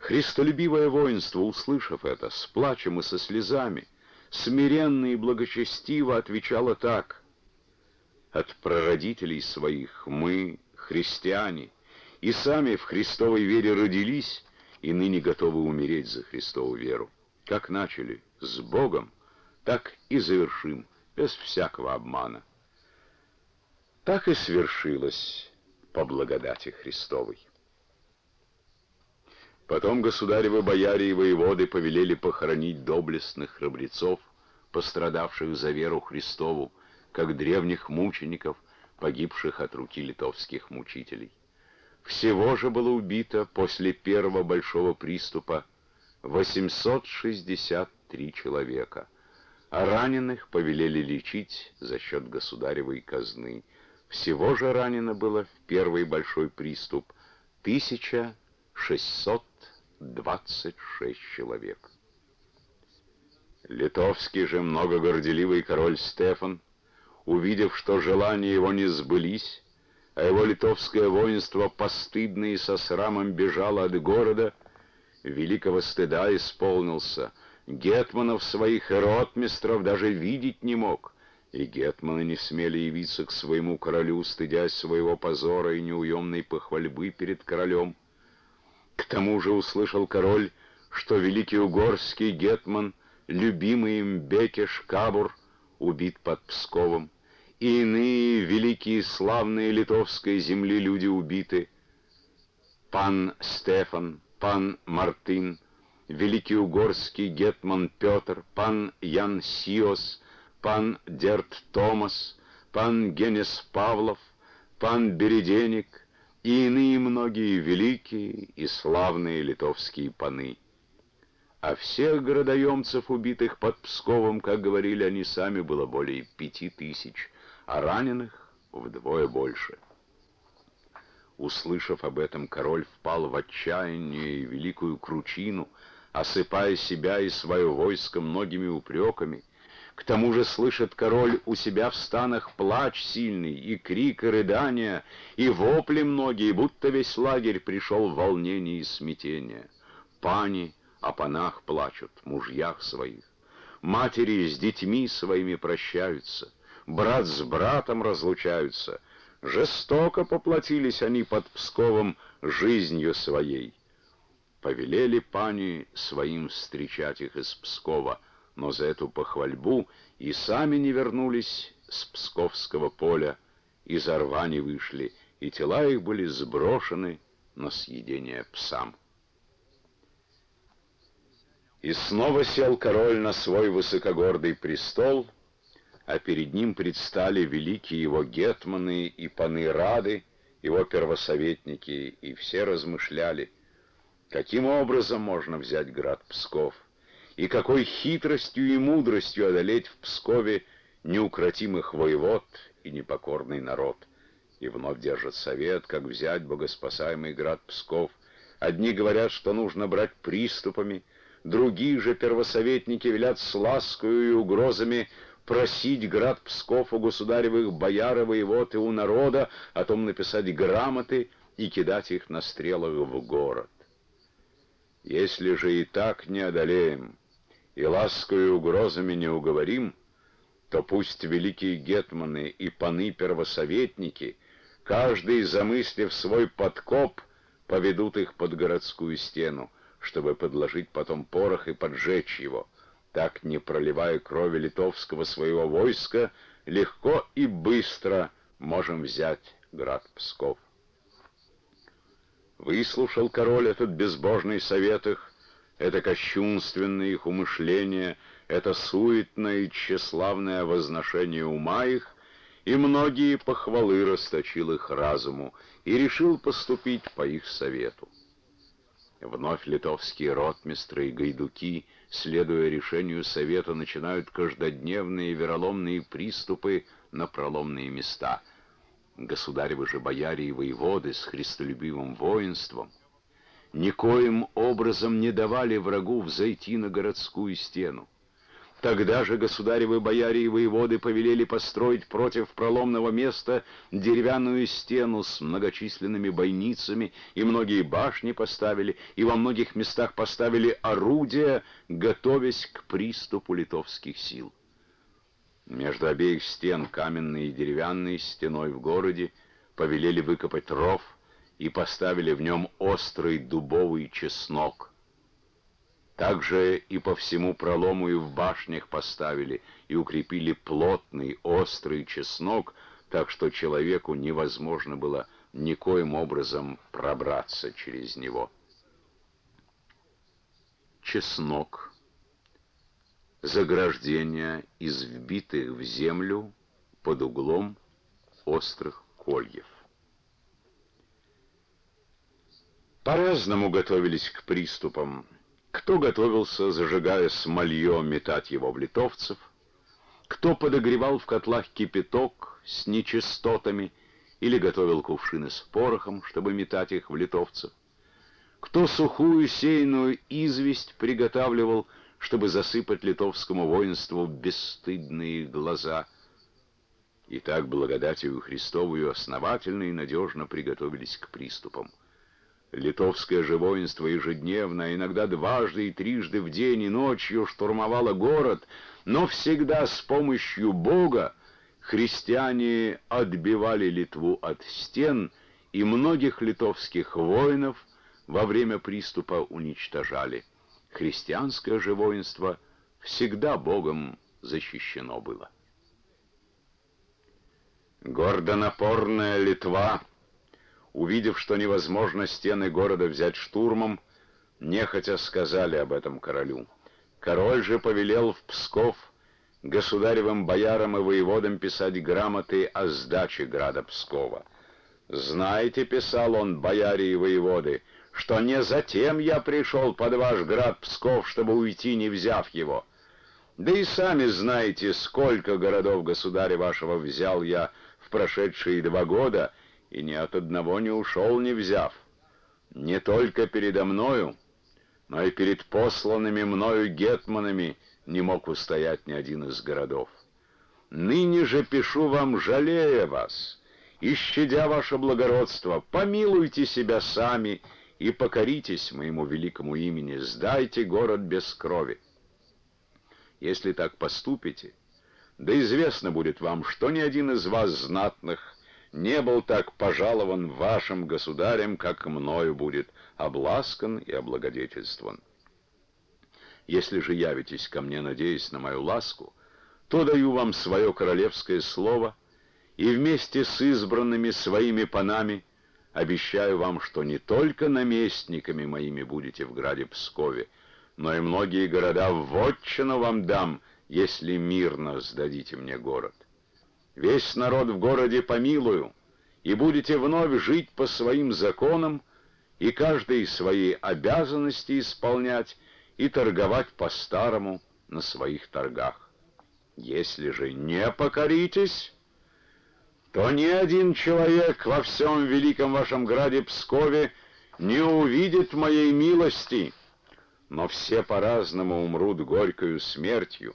Христолюбивое воинство, услышав это, с плачем и со слезами, смиренно и благочестиво отвечало так: «От прародителей своих мы, христиане, и сами в Христовой вере родились, и ныне готовы умереть за Христову веру. Как начали с Богом, так и завершим, без всякого обмана». Так и свершилось по благодати Христовой. Потом государевы бояре и воеводы повелели похоронить доблестных храбрецов, пострадавших за веру Христову, как древних мучеников, погибших от руки литовских мучителей. Всего же было убито после первого большого приступа 863 человека, а раненых повелели лечить за счет государевой казны. Всего же ранено было в первый большой приступ 1626 человек. Литовский же многогорделивый король Стефан, увидев, что желания его не сбылись, а его литовское воинство постыдно и со срамом бежало от города, великого стыда исполнился, гетманов своих и ротмистров даже видеть не мог, и гетманы не смели явиться к своему королю, стыдясь своего позора и неуемной похвальбы перед королем. К тому же услышал король, что великий угорский гетман, любимый им Бекеш Кабур, убит под Псковом, и иные великие славные литовской земли люди убиты. Пан Стефан, пан Мартин, великий угорский гетман Петр, пан Ян Сиос, пан Дерт Томас, пан Генес Павлов, пан Береденик и иные многие великие и славные литовские паны. А всех городоемцев, убитых под Псковом, как говорили они сами, было более 5000, а раненых вдвое больше. Услышав об этом, король впал в отчаяние и великую кручину, осыпая себя и свое войско многими упреками. К тому же слышит король у себя в станах плач сильный, и крик, и рыдания, и вопли многие, будто весь лагерь пришел в волнение и смятение. Пани о панах плачут, мужьях своих. Матери с детьми своими прощаются, брат с братом разлучаются. Жестоко поплатились они под Псковом жизнью своей. Повелели пани своим встречать их из Пскова, но за эту похвальбу и сами не вернулись с Псковского поля, из рва не вышли, и тела их были сброшены на съедение псам. И снова сел король на свой высокогордый престол, а перед ним предстали великие его гетманы и паны Рады, его первосоветники, и все размышляли, каким образом можно взять град Псков, и какой хитростью и мудростью одолеть в Пскове неукротимых воевод и непокорный народ. И вновь держат совет, как взять богоспасаемый град Псков. Одни говорят, что нужно брать приступами, другие же первосоветники велят с ласкою и угрозами просить град Псков у государевых бояр и воевод и у народа, о том написать грамоты и кидать их на стрелах в город. Если же и так не одолеем, и ласкою и угрозами не уговорим, то пусть великие гетманы и паны-первосоветники, каждый, замыслив свой подкоп, поведут их под городскую стену, чтобы подложить потом порох и поджечь его. Так, не проливая крови литовского своего войска, легко и быстро можем взять град Псков. Выслушал король этот безбожный совет их, это кощунственное их умышление, это суетное и тщеславное возношение ума их, и многие похвалы расточил их разуму, и решил поступить по их совету. Вновь литовские ротмистры и гайдуки, следуя решению совета, начинают каждодневные вероломные приступы на проломные места. Государевы же бояре и воеводы с христолюбивым воинством никоим образом не давали врагу взойти на городскую стену. Тогда же государевы бояре и воеводы повелели построить против проломного места деревянную стену с многочисленными бойницами, и многие башни поставили, и во многих местах поставили орудия, готовясь к приступу литовских сил. Между обеих стен, каменной и деревянной, стеной в городе, повелели выкопать ров и поставили в нем острый дубовый чеснок. Также и по всему пролому и в башнях поставили и укрепили плотный острый чеснок, так что человеку невозможно было никоим образом пробраться через него. Чеснок — заграждение из вбитых в землю под углом острых кольев. По-разному готовились к приступам. Кто готовился, зажигая смолье, метать его в литовцев, кто подогревал в котлах кипяток с нечистотами или готовил кувшины с порохом, чтобы метать их в литовцев, кто сухую сеянную известь приготавливал, чтобы засыпать литовскому воинству бесстыдные глаза. И так благодатью Христовую основательно и надежно приготовились к приступам. Литовское же воинство ежедневно, иногда дважды и трижды в день и ночью штурмовало город, но всегда с помощью Бога христиане отбивали Литву от стен, и многих литовских воинов во время приступа уничтожали. Христианское же воинство всегда Богом защищено было. Гордонапорная Литва, увидев, что невозможно стены города взять штурмом, нехотя сказали об этом королю. Король же повелел в Псков государевым боярам и воеводам писать грамоты о сдаче града Пскова. «Знаете, — писал он, — бояре и воеводы, что не затем я пришел под ваш град Псков, чтобы уйти, не взяв его. Да и сами знаете, сколько городов государя вашего взял я в прошедшие 2 года, и ни от одного не ушел, не взяв. Не только передо мною, но и перед посланными мною гетманами не мог устоять ни один из городов. Ныне же пишу вам, жалея вас, и щадя ваше благородство, помилуйте себя сами и покоритесь моему великому имени, сдайте город без крови. Если так поступите, да известно будет вам, что ни один из вас знатных не был так пожалован вашим государем, как мною будет обласкан и облагодетельствован. Если же явитесь ко мне, надеясь на мою ласку, то даю вам свое королевское слово, и вместе с избранными своими панами обещаю вам, что не только наместниками моими будете в граде Пскове, но и многие города в вотчину вам дам, если мирно сдадите мне город. Весь народ в городе помилую, и будете вновь жить по своим законам, и каждый свои обязанности исполнять, и торговать по-старому на своих торгах. Если же не покоритесь, то ни один человек во всем великом вашем граде Пскове не увидит моей милости, но все по-разному умрут горькою смертью.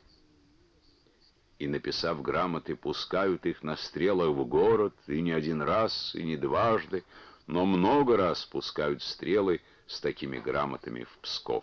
И, написав грамоты, пускают их на стрелах в город, и не один раз, и не дважды, но много раз пускают стрелы с такими грамотами в Псков.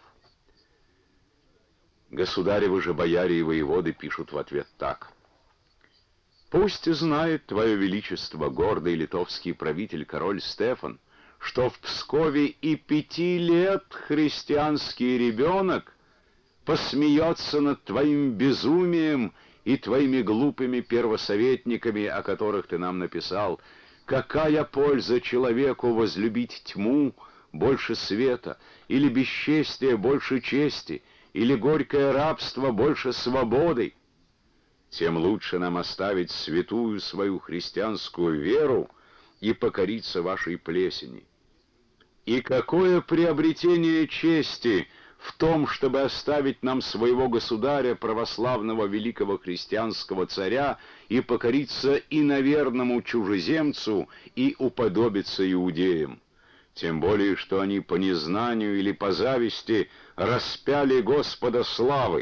Государевы же бояре и воеводы пишут в ответ так: «Пусть знает Твое Величество, гордый литовский правитель король Стефан, что в Пскове и 5 лет христианский ребенок посмеется над Твоим безумием и Твоими глупыми первосоветниками, о которых Ты нам написал. Какая польза человеку возлюбить тьму больше света, или бесчестие больше чести, или горькое рабство больше свободы? Тем лучше нам оставить святую свою христианскую веру и покориться вашей плесени. И какое приобретение чести в том, чтобы оставить нам своего государя, православного великого христианского царя, и покориться иноверному чужеземцу и уподобиться иудеям? Тем более, что они по незнанию или по зависти распяли Господа славы,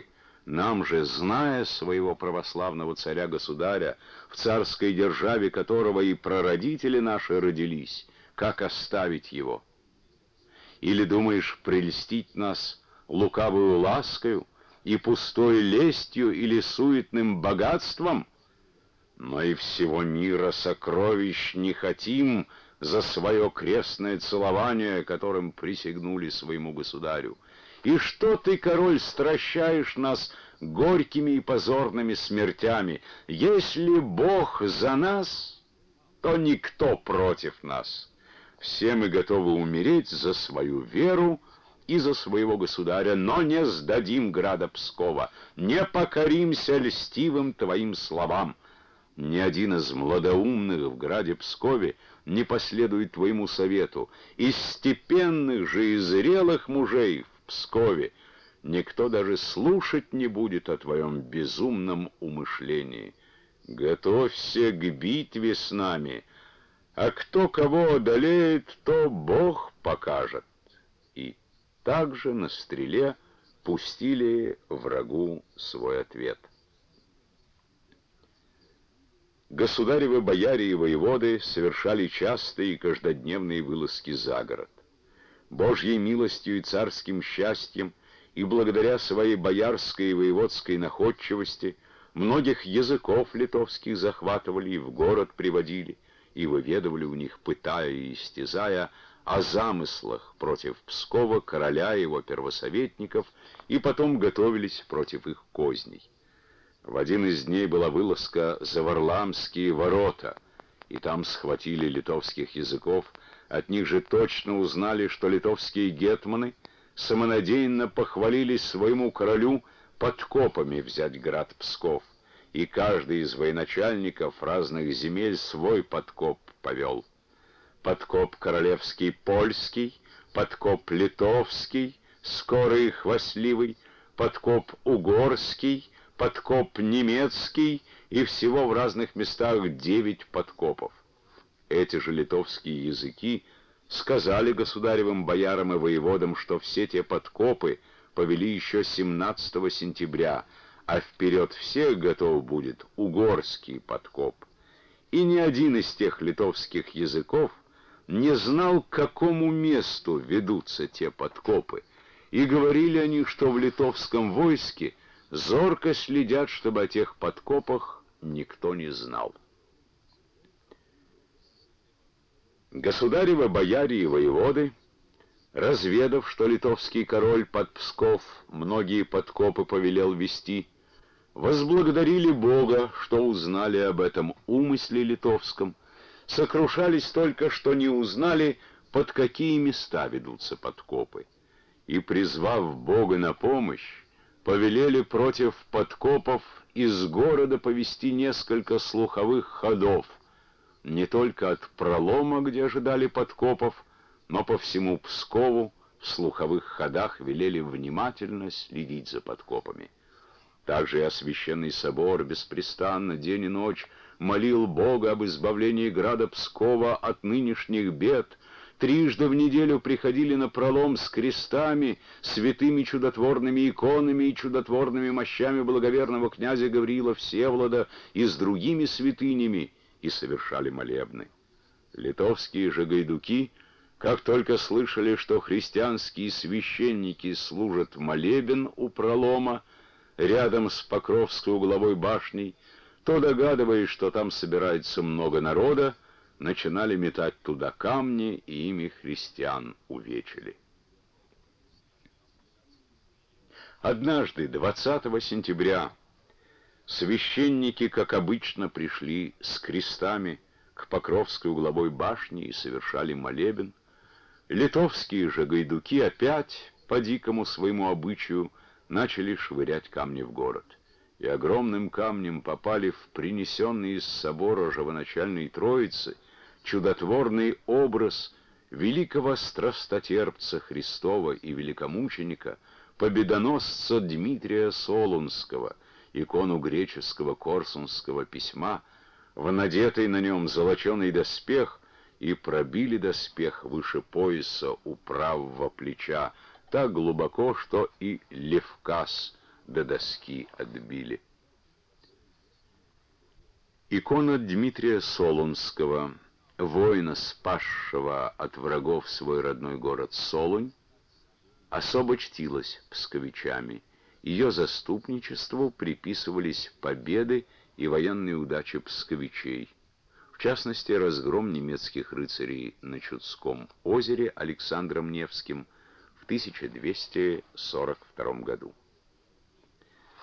Нам же, зная своего православного царя-государя, в царской державе которого и прародители наши родились, как оставить его? Или думаешь прельстить нас лукавую ласкою и пустой лестью или суетным богатством? Но и всего мира сокровищ не хотим за свое крестное целование, которым присягнули своему государю. И что ты, король, стращаешь нас горькими и позорными смертями? Если Бог за нас, то никто против нас. Все мы готовы умереть за свою веру и за своего государя, но не сдадим града Пскова, не покоримся льстивым твоим словам. Ни один из младоумных в граде Пскове не последует твоему совету. Из степенных же и зрелых мужей в Пскове никто даже слушать не будет о твоем безумном умышлении. Готовься к битве с нами, а кто кого одолеет, то Бог покажет». И также на стреле пустили врагу свой ответ. Государевы бояре и воеводы совершали частые и каждодневные вылазки за город. Божьей милостью и царским счастьем, и благодаря своей боярской и воеводской находчивости, многих языков литовских захватывали и в город приводили, и выведывали у них, пытая и истязая, о замыслах против Пскова, короля и его первосоветников, и потом готовились против их козней. В один из дней была вылазка за Варламские ворота, и там схватили литовских языков. От них же точно узнали, что литовские гетманы самонадеянно похвалились своему королю подкопами взять град Псков, и каждый из военачальников разных земель свой подкоп повел. Подкоп королевский польский, подкоп литовский, скорый и хвастливый, подкоп угорский, подкоп немецкий, и всего в разных местах 9 подкопов. Эти же литовские языки сказали государевым боярам и воеводам, что все те подкопы повели еще 17 сентября, а вперед всех готов будет угорский подкоп. И ни один из тех литовских языков не знал, к какому месту ведутся те подкопы, и говорили они, что в литовском войске зорко следят, чтобы о тех подкопах никто не знал. Государевы бояре и воеводы, разведав, что литовский король под Псков многие подкопы повелел вести, возблагодарили Бога, что узнали об этом умысле литовском, сокрушались только, что не узнали, под какие места ведутся подкопы, и, призвав Бога на помощь, повелели против подкопов из города повести несколько слуховых ходов, не только от пролома, где ожидали подкопов, но по всему Пскову в слуховых ходах велели внимательно следить за подкопами. Также и Освященный собор беспрестанно день и ночь молил Бога об избавлении града Пскова от нынешних бед. Трижды в неделю приходили на пролом с крестами, святыми чудотворными иконами и чудотворными мощами благоверного князя Гавриила Всеволода и с другими святынями, и совершали молебны. Литовские же гайдуки, как только слышали, что христианские священники служат молебен у пролома рядом с Покровской угловой башней, то, догадываясь, что там собирается много народа, начинали метать туда камни, и ими христиан увечили. Однажды, 20 сентября, священники, как обычно, пришли с крестами к Покровской угловой башне и совершали молебен. Литовские же гайдуки опять, по дикому своему обычаю, начали швырять камни в город. И огромным камнем попали в принесенный из собора Живоначальной Троицы чудотворный образ великого страстотерпца Христова и великомученика, победоносца Дмитрия Солунского, икону греческого корсунского письма, в надетый на нем золоченый доспех, и пробили доспех выше пояса у правого плеча так глубоко, что и Левкас до доски отбили. Икона Дмитрия Солунского, воина, спасшего от врагов свой родной город Солунь, особо чтилась псковичами. Ее заступничеству приписывались победы и военные удачи псковичей. В частности, разгром немецких рыцарей на Чудском озере Александром Невским в 1242 году.